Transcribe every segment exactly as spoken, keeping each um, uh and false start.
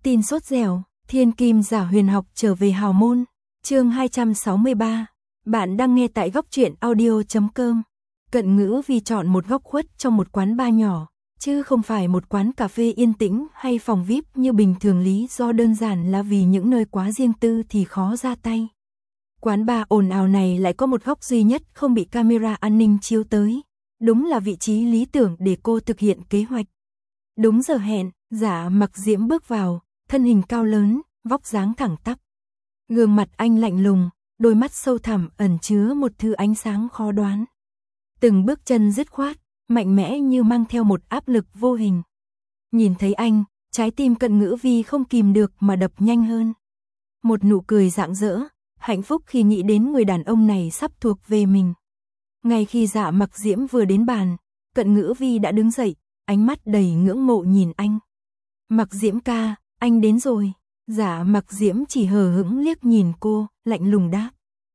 Tin sốt dẻo, thiên kim giả huyền học trở về hào môn. Chương hai trăm sáu mươi ba. Bạn đang nghe tại góc truyện audio chấm com. Cận Ngữ Vi chọn một góc khuất trong một quán bar nhỏ, chứ không phải một quán cà phê yên tĩnh hay phòng vi ai pi như bình thường, lý do đơn giản là vì những nơi quá riêng tư thì khó ra tay. Quán bar ồn ào này lại có một góc duy nhất không bị camera an ninh chiếu tới. Đúng là vị trí lý tưởng để cô thực hiện kế hoạch. Đúng giờ hẹn, Dạ Mặc Diễm bước vào, thân hình cao lớn, vóc dáng thẳng tắp. Gương mặt anh lạnh lùng, đôi mắt sâu thẳm ẩn chứa một thứ ánh sáng khó đoán. Từng bước chân dứt khoát, mạnh mẽ như mang theo một áp lực vô hình. Nhìn thấy anh, trái tim Cận Ngữ Vi không kìm được mà đập nhanh hơn. Một nụ cười rạng rỡ, hạnh phúc khi nghĩ đến người đàn ông này sắp thuộc về mình. Ngay khi Dạ Mặc Diễm vừa đến bàn, Cận Ngữ Vi đã đứng dậy, ánh mắt đầy ngưỡng mộ nhìn anh. Mặc Diễm ca, anh đến rồi. Dạ Mặc Diễm chỉ hờ hững liếc nhìn cô, lạnh lùng đáp.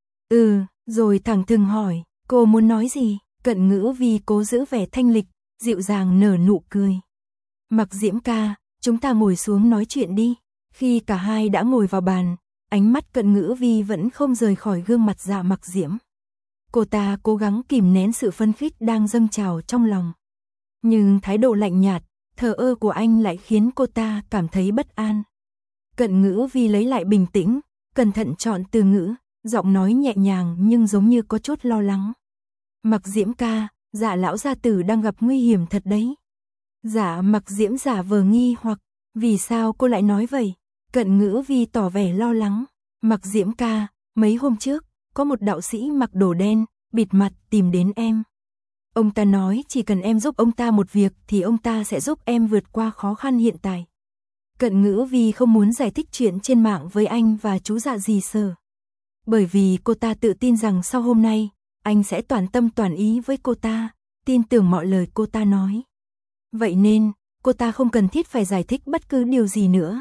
Ừ, rồi thẳng thừng hỏi, cô muốn nói gì? Cận Ngữ Vi cố giữ vẻ thanh lịch, dịu dàng nở nụ cười. Mặc Diễm ca, chúng ta ngồi xuống nói chuyện đi. Khi cả hai đã ngồi vào bàn, ánh mắt Cận Ngữ Vi vẫn không rời khỏi gương mặt Dạ Mặc Diễm. Cô ta cố gắng kìm nén sự phấn khích đang dâng trào trong lòng. Nhưng thái độ lạnh nhạt, thờ ơ của anh lại khiến cô ta cảm thấy bất an. Cận Ngữ Vi lấy lại bình tĩnh, cẩn thận chọn từ ngữ, giọng nói nhẹ nhàng nhưng giống như có chút lo lắng. Mặc Diễm ca, Dạ lão gia tử đang gặp nguy hiểm thật đấy. Dạ Mặc Diễm giả vờ nghi hoặc, vì sao cô lại nói vậy? Cận Ngữ Vi tỏ vẻ lo lắng. Mặc Diễm ca, mấy hôm trước, có một đạo sĩ mặc đồ đen, bịt mặt tìm đến em. Ông ta nói chỉ cần em giúp ông ta một việc thì ông ta sẽ giúp em vượt qua khó khăn hiện tại. Cận Ngữ Vi không muốn giải thích chuyện trên mạng với anh và chú Dạ Dì Sở. Bởi vì cô ta tự tin rằng sau hôm nay, anh sẽ toàn tâm toàn ý với cô ta, tin tưởng mọi lời cô ta nói. Vậy nên, cô ta không cần thiết phải giải thích bất cứ điều gì nữa.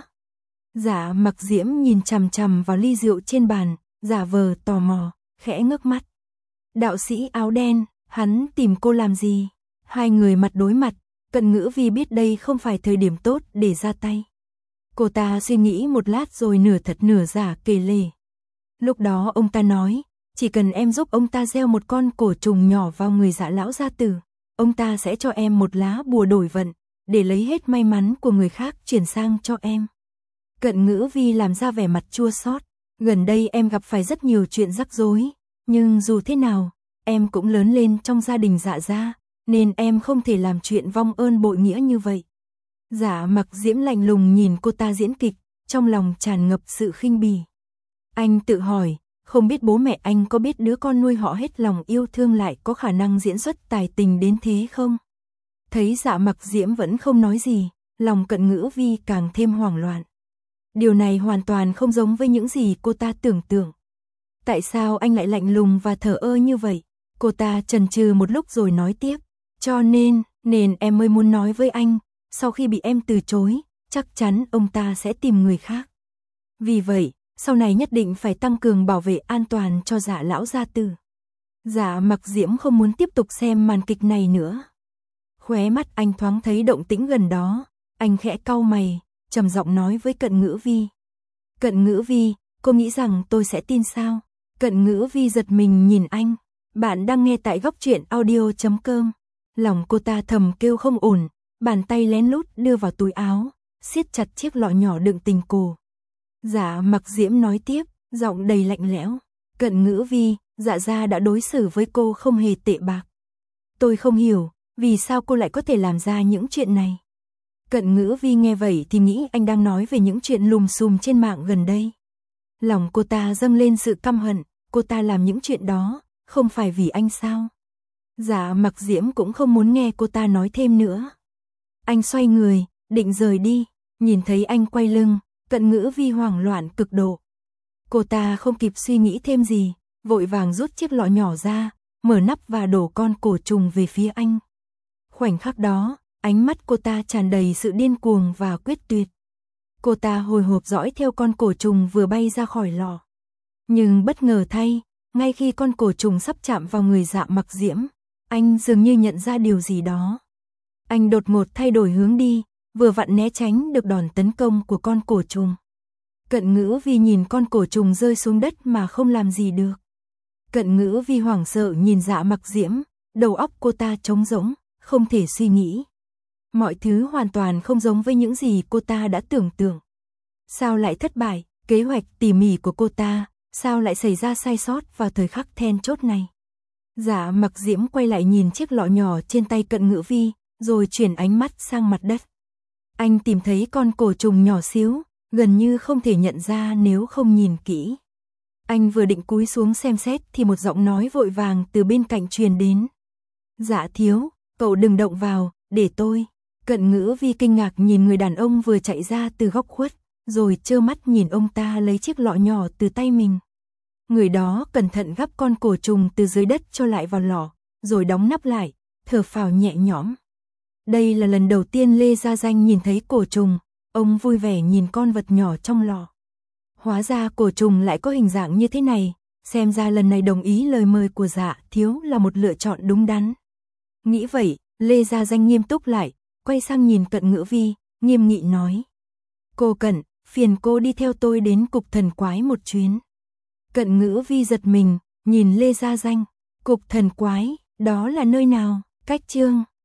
Dạ Mặc Diễm nhìn chằm chằm vào ly rượu trên bàn, giả vờ tò mò, khẽ ngước mắt. Đạo sĩ áo đen, hắn tìm cô làm gì? Hai người mặt đối mặt, Cận Ngữ Vi biết đây không phải thời điểm tốt để ra tay. Cô ta suy nghĩ một lát rồi nửa thật nửa giả kể lể. Lúc đó ông ta nói, chỉ cần em giúp ông ta gieo một con cổ trùng nhỏ vào người Dạ lão gia tử, ông ta sẽ cho em một lá bùa đổi vận, để lấy hết may mắn của người khác chuyển sang cho em. Cận Ngữ Vi làm ra vẻ mặt chua xót. Gần đây em gặp phải rất nhiều chuyện rắc rối, nhưng dù thế nào, em cũng lớn lên trong gia đình Dạ gia, nên em không thể làm chuyện vong ơn bội nghĩa như vậy. Dạ Mặc Diễm lạnh lùng nhìn cô ta diễn kịch, trong lòng tràn ngập sự khinh bỉ. Anh tự hỏi, không biết bố mẹ anh có biết đứa con nuôi họ hết lòng yêu thương lại có khả năng diễn xuất tài tình đến thế không? Thấy Dạ Mặc Diễm vẫn không nói gì, lòng Cận Ngữ Vi càng thêm hoảng loạn. Điều này hoàn toàn không giống với những gì cô ta tưởng tượng. Tại sao anh lại lạnh lùng và thờ ơ như vậy? Cô ta chần chừ một lúc rồi nói tiếp. Cho nên, nên em mới muốn nói với anh, sau khi bị em từ chối, chắc chắn ông ta sẽ tìm người khác. Vì vậy, sau này nhất định phải tăng cường bảo vệ an toàn cho Dạ lão gia tử. Dạ Mặc Diễm không muốn tiếp tục xem màn kịch này nữa. Khóe mắt anh thoáng thấy động tĩnh gần đó, anh khẽ cau mày, trầm giọng nói với Cận Ngữ Vi. Cận Ngữ Vi, cô nghĩ rằng tôi sẽ tin sao? Cận Ngữ Vi giật mình nhìn anh. Bạn đang nghe tại góc truyện audio chấm com. Lòng cô ta thầm kêu không ổn, bàn tay lén lút đưa vào túi áo, siết chặt chiếc lọ nhỏ đựng tình cù. Dạ Mặc Diễm nói tiếp, giọng đầy lạnh lẽo. Cận Ngữ Vi, Dạ gia đã đối xử với cô không hề tệ bạc. Tôi không hiểu, vì sao cô lại có thể làm ra những chuyện này? Cận Ngữ Vi nghe vậy thì nghĩ anh đang nói về những chuyện lùm xùm trên mạng gần đây. Lòng cô ta dâng lên sự căm hận, cô ta làm những chuyện đó, không phải vì anh sao? Dạ Mặc Diễm cũng không muốn nghe cô ta nói thêm nữa. Anh xoay người, định rời đi, nhìn thấy anh quay lưng, Cận Ngữ Vi hoảng loạn cực độ. Cô ta không kịp suy nghĩ thêm gì, vội vàng rút chiếc lọ nhỏ ra, mở nắp và đổ con cổ trùng về phía anh. Khoảnh khắc đó, ánh mắt cô ta tràn đầy sự điên cuồng và quyết tuyệt. Cô ta hồi hộp dõi theo con cổ trùng vừa bay ra khỏi lọ. Nhưng bất ngờ thay, ngay khi con cổ trùng sắp chạm vào người Dạ Mặc Diễm, anh dường như nhận ra điều gì đó. Anh đột ngột thay đổi hướng đi, vừa vặn né tránh được đòn tấn công của con cổ trùng. Cận Ngữ Vi nhìn con cổ trùng rơi xuống đất mà không làm gì được. Cận Ngữ Vi hoảng sợ nhìn Dạ Mặc Diễm, đầu óc cô ta trống rỗng, không thể suy nghĩ. Mọi thứ hoàn toàn không giống với những gì cô ta đã tưởng tượng. Sao lại thất bại, kế hoạch tỉ mỉ của cô ta, sao lại xảy ra sai sót vào thời khắc then chốt này? Dạ Mặc Diễm quay lại nhìn chiếc lọ nhỏ trên tay Cận Ngữ Vi, rồi chuyển ánh mắt sang mặt đất. Anh tìm thấy con cổ trùng nhỏ xíu, gần như không thể nhận ra nếu không nhìn kỹ. Anh vừa định cúi xuống xem xét thì một giọng nói vội vàng từ bên cạnh truyền đến. Dạ thiếu, cậu đừng động vào, để tôi. Cận Ngữ Vi kinh ngạc nhìn người đàn ông vừa chạy ra từ góc khuất, rồi trơ mắt nhìn ông ta lấy chiếc lọ nhỏ từ tay mình. Người đó cẩn thận gắp con cổ trùng từ dưới đất cho lại vào lọ, rồi đóng nắp lại, thở phào nhẹ nhõm. Đây là lần đầu tiên Lê Gia Danh nhìn thấy cổ trùng, ông vui vẻ nhìn con vật nhỏ trong lọ. Hóa ra cổ trùng lại có hình dạng như thế này, xem ra lần này đồng ý lời mời của Dạ thiếu là một lựa chọn đúng đắn. Nghĩ vậy, Lê Gia Danh nghiêm túc lại, quay sang nhìn Cận Ngữ Vi, nghiêm nghị nói. Cô Cận, phiền cô đi theo tôi đến cục thần quái một chuyến. Cận Ngữ Vi giật mình, nhìn Lê Gia Danh, cục thần quái, đó là nơi nào? Cách chương